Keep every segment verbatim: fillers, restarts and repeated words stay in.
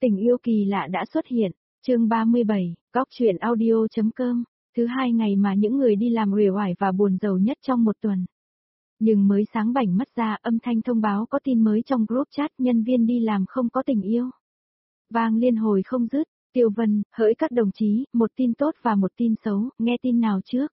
Tình yêu kỳ lạ đã xuất hiện, chương ba mươi bảy, góc truyện audio.com, thứ hai ngày mà những người đi làm uể oải và buồn rầu nhất trong một tuần. Nhưng mới sáng bảnh mắt ra âm thanh thông báo có tin mới trong group chat nhân viên đi làm không có tình yêu. Vang liên hồi không dứt, Tiêu Vân, hỡi các đồng chí, một tin tốt và một tin xấu, nghe tin nào trước?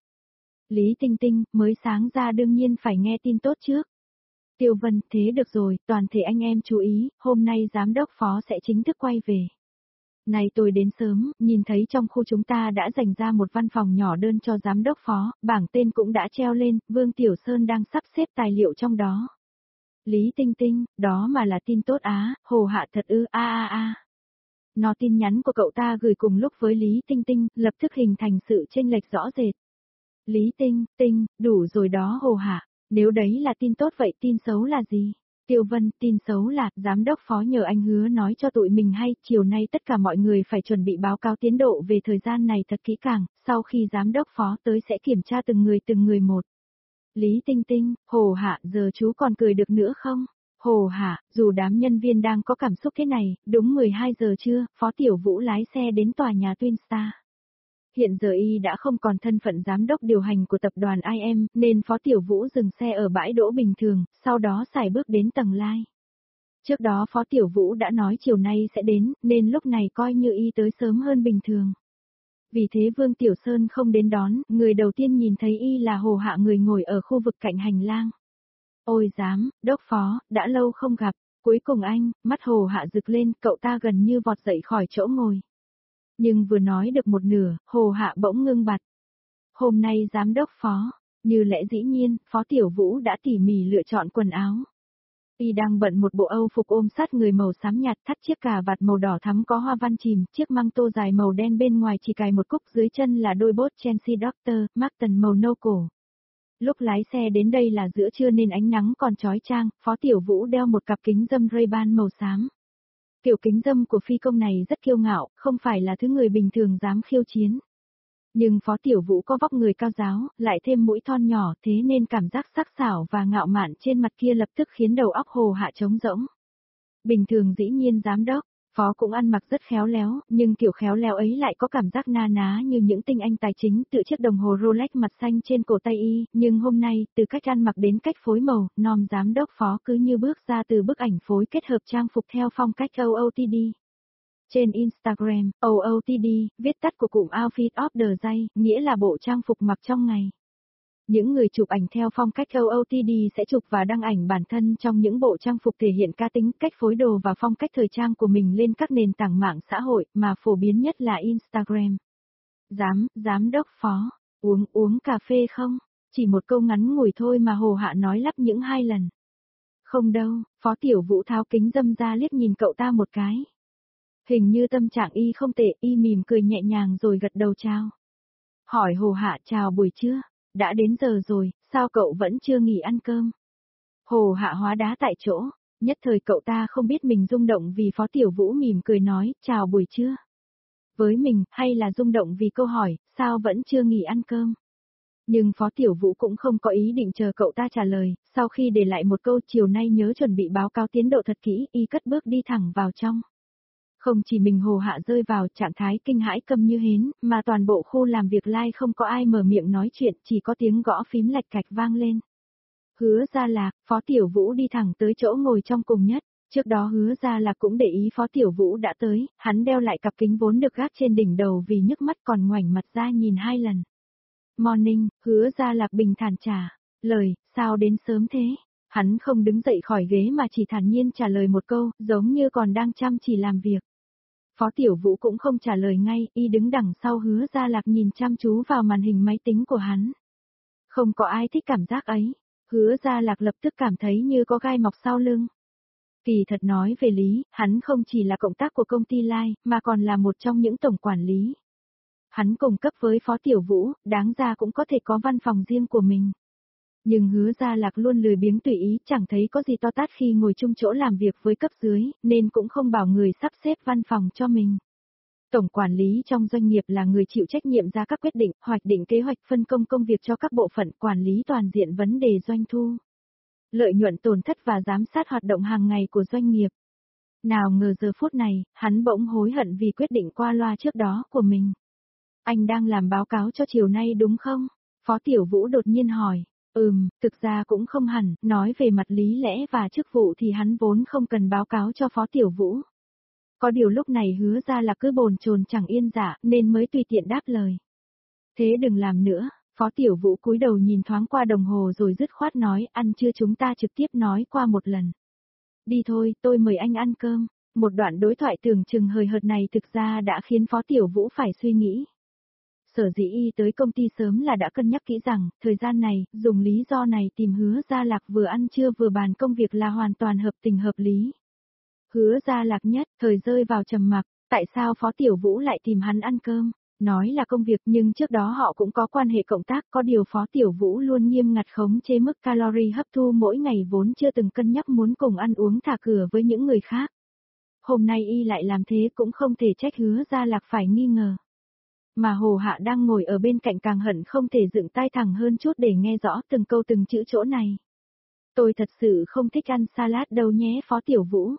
Lý Tinh Tinh, mới sáng ra đương nhiên phải nghe tin tốt trước. Tiêu Vân, thế được rồi, toàn thể anh em chú ý, hôm nay giám đốc phó sẽ chính thức quay về. Này tôi đến sớm, nhìn thấy trong khu chúng ta đã dành ra một văn phòng nhỏ đơn cho giám đốc phó, bảng tên cũng đã treo lên, Vương Tiểu Sơn đang sắp xếp tài liệu trong đó. Lý Tinh Tinh, đó mà là tin tốt á, hồ hạ thật ư, a a a. Nó tin nhắn của cậu ta gửi cùng lúc với Lý Tinh Tinh, lập tức hình thành sự chênh lệch rõ rệt. Lý Tinh, Tinh, đủ rồi đó hồ hạ. Nếu đấy là tin tốt vậy tin xấu là gì? Tiêu Vân, tin xấu là, giám đốc phó nhờ anh hứa nói cho tụi mình hay, chiều nay tất cả mọi người phải chuẩn bị báo cáo tiến độ về thời gian này thật kỹ càng, sau khi giám đốc phó tới sẽ kiểm tra từng người từng người một. Lý Tinh Tinh, Hồ Hạ, giờ chú còn cười được nữa không? Hồ Hạ, dù đám nhân viên đang có cảm xúc thế này, đúng mười hai giờ trưa, Phó Tiểu Vũ lái xe đến tòa nhà Twin Star. Hiện giờ y đã không còn thân phận giám đốc điều hành của tập đoàn i em, nên Phó Tiểu Vũ dừng xe ở bãi đỗ bình thường, sau đó xài bước đến tầng lai. Trước đó Phó Tiểu Vũ đã nói chiều nay sẽ đến, nên lúc này coi như y tới sớm hơn bình thường. Vì thế Vương Tiểu Sơn không đến đón, người đầu tiên nhìn thấy y là Hồ Hạ, người ngồi ở khu vực cạnh hành lang. Ôi giám, đốc phó, đã lâu không gặp, cuối cùng anh, mắt Hồ Hạ rực lên, cậu ta gần như vọt dậy khỏi chỗ ngồi. Nhưng vừa nói được một nửa, Hồ Hạ bỗng ngưng bặt. Hôm nay giám đốc phó, như lẽ dĩ nhiên, Phó Tiểu Vũ đã tỉ mỉ lựa chọn quần áo. Y đang bận một bộ âu phục ôm sát người màu xám nhạt, thắt chiếc cà vạt màu đỏ thắm có hoa văn chìm, chiếc măng tô dài màu đen bên ngoài chỉ cài một cúc, dưới chân là đôi bốt Chelsea Doctor, Marten màu nâu cổ. Lúc lái xe đến đây là giữa trưa nên ánh nắng còn chói chang, Phó Tiểu Vũ đeo một cặp kính râm Ray-Ban màu xám. Kiểu kính râm của phi công này rất kiêu ngạo, không phải là thứ người bình thường dám khiêu chiến. Nhưng Phó Tiểu Vũ có vóc người cao ráo, lại thêm mũi thon nhỏ, thế nên cảm giác sắc sảo và ngạo mạn trên mặt kia lập tức khiến đầu óc Hồ Hạ trống rỗng. Bình thường dĩ nhiên giám đốc, Phó cũng ăn mặc rất khéo léo, nhưng kiểu khéo léo ấy lại có cảm giác na ná như những tinh anh tài chính tự chiếc đồng hồ Rolex mặt xanh trên cổ tay y, nhưng hôm nay, từ cách ăn mặc đến cách phối màu, nom giám đốc Phó cứ như bước ra từ bức ảnh phối kết hợp trang phục theo phong cách o o tê đê. Trên Instagram, o o tê đê, viết tắt của cụm Outfit of the Day, nghĩa là bộ trang phục mặc trong ngày. Những người chụp ảnh theo phong cách o o tê đê sẽ chụp và đăng ảnh bản thân trong những bộ trang phục thể hiện cá tính, cách phối đồ và phong cách thời trang của mình lên các nền tảng mạng xã hội, mà phổ biến nhất là Instagram. Giám, giám đốc phó, uống, uống cà phê không? Chỉ một câu ngắn ngủi thôi mà Hồ Hạ nói lắp những hai lần. Không đâu, Phó Tiểu Vũ tháo kính râm ra liếc nhìn cậu ta một cái. Hình như tâm trạng y không tệ, y mỉm cười nhẹ nhàng rồi gật đầu chào. Hỏi Hồ Hạ, chào buổi trưa, đã đến giờ rồi, sao cậu vẫn chưa nghỉ ăn cơm? Hồ Hạ hóa đá tại chỗ, nhất thời cậu ta không biết mình rung động vì Phó Tiểu Vũ mỉm cười nói, chào buổi trưa. Với mình, hay là rung động vì câu hỏi, sao vẫn chưa nghỉ ăn cơm? Nhưng Phó Tiểu Vũ cũng không có ý định chờ cậu ta trả lời, sau khi để lại một câu chiều nay nhớ chuẩn bị báo cáo tiến độ thật kỹ, y cất bước đi thẳng vào trong. Không chỉ mình Hồ Hạ rơi vào trạng thái kinh hãi câm như hến, mà toàn bộ khu làm việc lai không có ai mở miệng nói chuyện, chỉ có tiếng gõ phím lạch cạch vang lên. Hứa Gia Lạc, Phó Tiểu Vũ đi thẳng tới chỗ ngồi trong cùng nhất, trước đó Hứa Gia Lạc cũng để ý Phó Tiểu Vũ đã tới, hắn đeo lại cặp kính vốn được gác trên đỉnh đầu vì nhức mắt còn ngoảnh mặt ra nhìn hai lần. Morning, Hứa Gia Lạc bình thản trả lời, sao đến sớm thế? Hắn không đứng dậy khỏi ghế mà chỉ thản nhiên trả lời một câu, giống như còn đang chăm chỉ làm việc. Phó Tiểu Vũ cũng không trả lời ngay, y đứng đằng sau Hứa Gia Lạc nhìn chăm chú vào màn hình máy tính của hắn. Không có ai thích cảm giác ấy, Hứa Gia Lạc lập tức cảm thấy như có gai mọc sau lưng. Kỳ thật nói về lý, hắn không chỉ là cộng tác của công ty Lai, mà còn là một trong những tổng quản lý. Hắn cùng cấp với Phó Tiểu Vũ, đáng ra cũng có thể có văn phòng riêng của mình. Nhưng Hứa Gia Lạc luôn lười biếng tùy ý, chẳng thấy có gì to tát khi ngồi chung chỗ làm việc với cấp dưới, nên cũng không bảo người sắp xếp văn phòng cho mình. Tổng quản lý trong doanh nghiệp là người chịu trách nhiệm ra các quyết định, hoạch định kế hoạch, phân công công việc cho các bộ phận, quản lý toàn diện vấn đề doanh thu, lợi nhuận tổn thất và giám sát hoạt động hàng ngày của doanh nghiệp. Nào ngờ giờ phút này, hắn bỗng hối hận vì quyết định qua loa trước đó của mình. Anh đang làm báo cáo cho chiều nay đúng không? Phó Tiểu Vũ đột nhiên hỏi. Ừm, thực ra cũng không hẳn, nói về mặt lý lẽ và chức vụ thì hắn vốn không cần báo cáo cho Phó Tiểu Vũ. Có điều lúc này Hứa Gia Lạc cứ bồn chồn chẳng yên dạ, nên mới tùy tiện đáp lời. Thế đừng làm nữa, Phó Tiểu Vũ cúi đầu nhìn thoáng qua đồng hồ rồi dứt khoát nói, ăn trưa chúng ta trực tiếp nói qua một lần. Đi thôi, tôi mời anh ăn cơm. Một đoạn đối thoại tưởng chừng hời hợt này thực ra đã khiến Phó Tiểu Vũ phải suy nghĩ. Sở dĩ y tới công ty sớm là đã cân nhắc kỹ rằng, thời gian này, dùng lý do này tìm Hứa Gia Lạc vừa ăn trưa vừa bàn công việc là hoàn toàn hợp tình hợp lý. Hứa Gia Lạc nhất, thời rơi vào trầm mặc, tại sao Phó Tiểu Vũ lại tìm hắn ăn cơm? Nói là công việc nhưng trước đó họ cũng có quan hệ cộng tác, có điều Phó Tiểu Vũ luôn nghiêm ngặt khống chế mức calorie hấp thu mỗi ngày vốn chưa từng cân nhắc muốn cùng ăn uống thả cửa với những người khác. Hôm nay y lại làm thế cũng không thể trách Hứa Gia Lạc phải nghi ngờ. Mà Hồ Hạ đang ngồi ở bên cạnh càng hận không thể dựng tai thẳng hơn chút để nghe rõ từng câu từng chữ chỗ này. Tôi thật sự không thích ăn salad đâu nhé Phó Tiểu Vũ.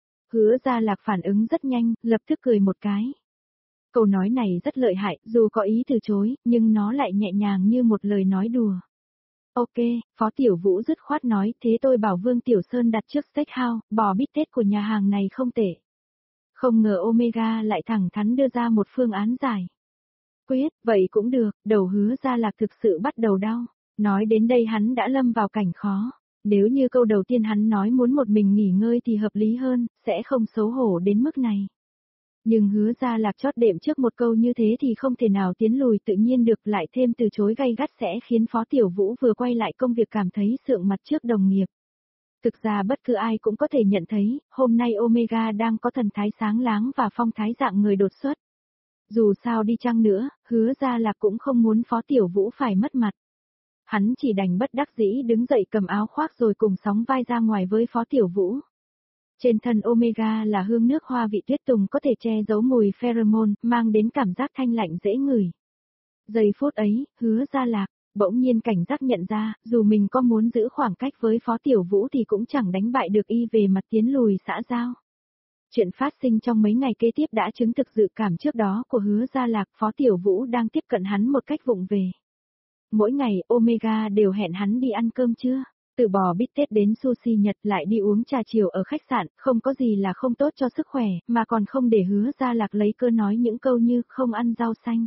Hứa Gia Lạc phản ứng rất nhanh, lập tức cười một cái. Câu nói này rất lợi hại, dù có ý từ chối, nhưng nó lại nhẹ nhàng như một lời nói đùa. Ok, Phó Tiểu Vũ dứt khoát nói, thế tôi bảo Vương Tiểu Sơn đặt trước steakhouse, bò bít tết của nhà hàng này không tệ. Không ngờ Omega lại thẳng thắn đưa ra một phương án giải. Quyết, vậy cũng được, đầu Hứa Gia Lạc thực sự bắt đầu đau. Nói đến đây hắn đã lâm vào cảnh khó. Nếu như câu đầu tiên hắn nói muốn một mình nghỉ ngơi thì hợp lý hơn, sẽ không xấu hổ đến mức này. Nhưng Hứa Gia Lạc chót đệm trước một câu như thế thì không thể nào tiến lùi tự nhiên được, lại thêm từ chối gay gắt sẽ khiến Phó Tiểu Vũ vừa quay lại công việc cảm thấy sượng mặt trước đồng nghiệp. Thực ra bất cứ ai cũng có thể nhận thấy, hôm nay Omega đang có thần thái sáng láng và phong thái dạng người đột xuất. Dù sao đi chăng nữa, Hứa Gia Lạc cũng không muốn Phó Tiểu Vũ phải mất mặt. Hắn chỉ đành bất đắc dĩ đứng dậy cầm áo khoác rồi cùng sóng vai ra ngoài với Phó Tiểu Vũ. Trên thân Omega là hương nước hoa vị tuyết tùng có thể che giấu mùi pheromone, mang đến cảm giác thanh lạnh dễ ngửi. Giây phút ấy, Hứa Gia Lạc, bỗng nhiên cảnh giác nhận ra, dù mình có muốn giữ khoảng cách với Phó Tiểu Vũ thì cũng chẳng đánh bại được y về mặt tiến lùi xã giao. Chuyện phát sinh trong mấy ngày kế tiếp đã chứng thực dự cảm trước đó của Hứa Gia Lạc, Phó Tiểu Vũ đang tiếp cận hắn một cách vụng về. Mỗi ngày, Omega đều hẹn hắn đi ăn cơm trưa, từ bò bít tết đến sushi Nhật lại đi uống trà chiều ở khách sạn, không có gì là không tốt cho sức khỏe, mà còn không để Hứa Gia Lạc lấy cơ nói những câu như không ăn rau xanh.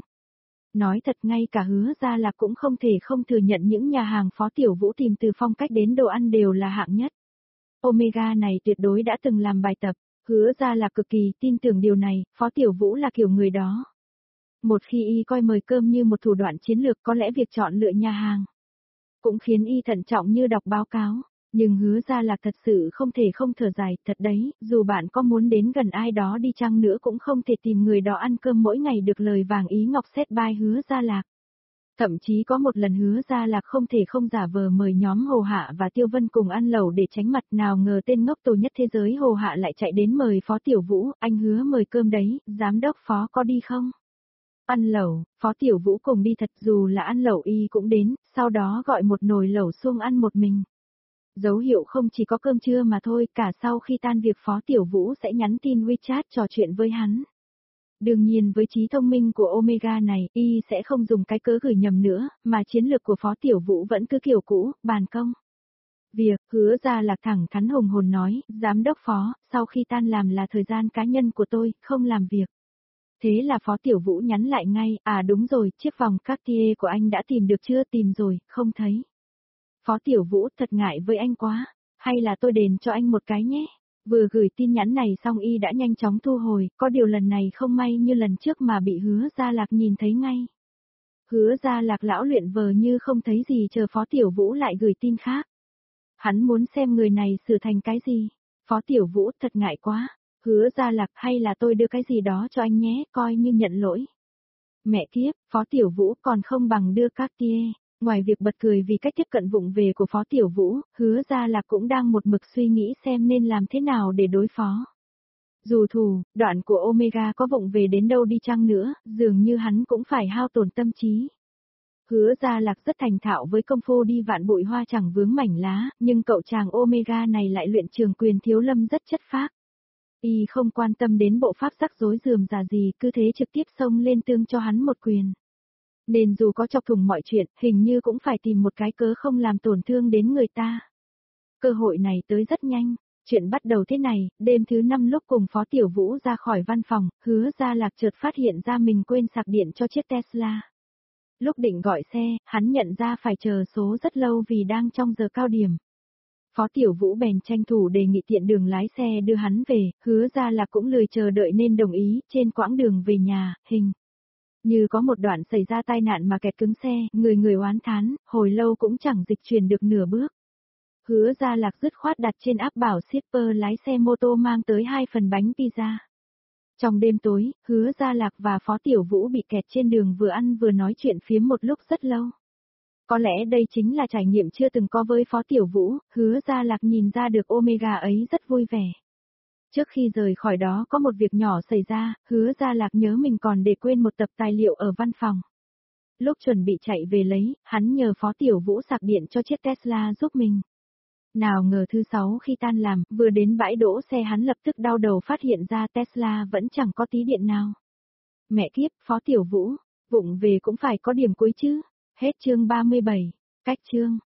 Nói thật ngay cả Hứa Gia Lạc cũng không thể không thừa nhận những nhà hàng Phó Tiểu Vũ tìm từ phong cách đến đồ ăn đều là hạng nhất. Omega này tuyệt đối đã từng làm bài tập, Hứa Gia Lạc cực kỳ tin tưởng điều này, Phó Tiểu Vũ là kiểu người đó. Một khi y coi mời cơm như một thủ đoạn chiến lược có lẽ việc chọn lựa nhà hàng cũng khiến y thận trọng như đọc báo cáo, nhưng Hứa Gia Lạc thật sự không thể không thở dài, thật đấy, dù bạn có muốn đến gần ai đó đi chăng nữa cũng không thể tìm người đó ăn cơm mỗi ngày được lời vàng ý ngọc xét bai Hứa Gia Lạc. Thậm chí có một lần Hứa Gia Lạc không thể không giả vờ mời nhóm Hồ Hạ và Tiêu Vân cùng ăn lẩu để tránh mặt, nào ngờ tên ngốc tồi nhất thế giới Hồ Hạ lại chạy đến mời Phó Tiểu Vũ, anh Hứa mời cơm đấy, giám đốc Phó có đi không? Ăn lẩu, Phó Tiểu Vũ cùng đi thật, dù là ăn lẩu y cũng đến, sau đó gọi một nồi lẩu xuông ăn một mình. Dấu hiệu không chỉ có cơm trưa mà thôi, cả sau khi tan việc Phó Tiểu Vũ sẽ nhắn tin WeChat trò chuyện với hắn. Đương nhiên với trí thông minh của Omega này, y sẽ không dùng cái cớ gửi nhầm nữa, mà chiến lược của Phó Tiểu Vũ vẫn cứ kiểu cũ, bàn công. Việc, Hứa Gia Lạc thẳng thắn hùng hồn nói, giám đốc Phó, sau khi tan làm là thời gian cá nhân của tôi, không làm việc. Thế là Phó Tiểu Vũ nhắn lại ngay, à đúng rồi, chiếc vòng Cartier của anh đã tìm được chưa? Tìm rồi, không thấy. Phó Tiểu Vũ thật ngại với anh quá, hay là tôi đền cho anh một cái nhé. Vừa gửi tin nhắn này xong y đã nhanh chóng thu hồi, có điều lần này không may như lần trước mà bị Hứa Gia Lạc nhìn thấy ngay. Hứa Gia Lạc lão luyện vờ như không thấy gì chờ Phó Tiểu Vũ lại gửi tin khác. Hắn muốn xem người này sửa thành cái gì. Phó Tiểu Vũ thật ngại quá. Hứa Gia Lạc hay là tôi đưa cái gì đó cho anh nhé, coi như nhận lỗi. Mẹ kiếp, Phó Tiểu Vũ còn không bằng đưa Cartier. Ngoài việc bật cười vì cách tiếp cận vụng về của Phó Tiểu Vũ, Hứa Gia Lạc cũng đang một mực suy nghĩ xem nên làm thế nào để đối phó. Dù thù, đoạn của Omega có vụng về đến đâu đi chăng nữa, dường như hắn cũng phải hao tổn tâm trí. Hứa Gia Lạc rất thành thạo với công phu đi vạn bụi hoa chẳng vướng mảnh lá, nhưng cậu chàng Omega này lại luyện trường quyền thiếu lâm rất chất phác. Y không quan tâm đến bộ pháp rắc rối rườm rà gì, cứ thế trực tiếp xông lên tương cho hắn một quyền. Nên dù có chọc thủng mọi chuyện, hình như cũng phải tìm một cái cớ không làm tổn thương đến người ta. Cơ hội này tới rất nhanh. Chuyện bắt đầu thế này, đêm thứ năm lúc cùng Phó Tiểu Vũ ra khỏi văn phòng, Hứa Gia Lạc chợt phát hiện ra mình quên sạc điện cho chiếc Tesla. Lúc định gọi xe, hắn nhận ra phải chờ số rất lâu vì đang trong giờ cao điểm. Phó Tiểu Vũ bèn tranh thủ đề nghị tiện đường lái xe đưa hắn về, Hứa Gia Lạc cũng lười chờ đợi nên đồng ý. Trên quãng đường về nhà, hình như có một đoạn xảy ra tai nạn mà kẹt cứng xe, người người oán thán, hồi lâu cũng chẳng dịch chuyển được nửa bước. Hứa Gia Lạc dứt khoát đặt trên app bảo shipper lái xe mô tô mang tới hai phần bánh pizza. Trong đêm tối, Hứa Gia Lạc và Phó Tiểu Vũ bị kẹt trên đường vừa ăn vừa nói chuyện phiếm một lúc rất lâu. Có lẽ đây chính là trải nghiệm chưa từng có với Phó Tiểu Vũ, Hứa Gia Lạc nhìn ra được Omega ấy rất vui vẻ. Trước khi rời khỏi đó có một việc nhỏ xảy ra, Hứa Gia Lạc nhớ mình còn để quên một tập tài liệu ở văn phòng. Lúc chuẩn bị chạy về lấy, hắn nhờ Phó Tiểu Vũ sạc điện cho chiếc Tesla giúp mình. Nào ngờ thứ sáu khi tan làm, vừa đến bãi đỗ xe hắn lập tức đau đầu phát hiện ra Tesla vẫn chẳng có tí điện nào. Mẹ kiếp, Phó Tiểu Vũ, vụng về cũng phải có điểm cuối chứ. Hết chương ba mươi bảy, cách chương.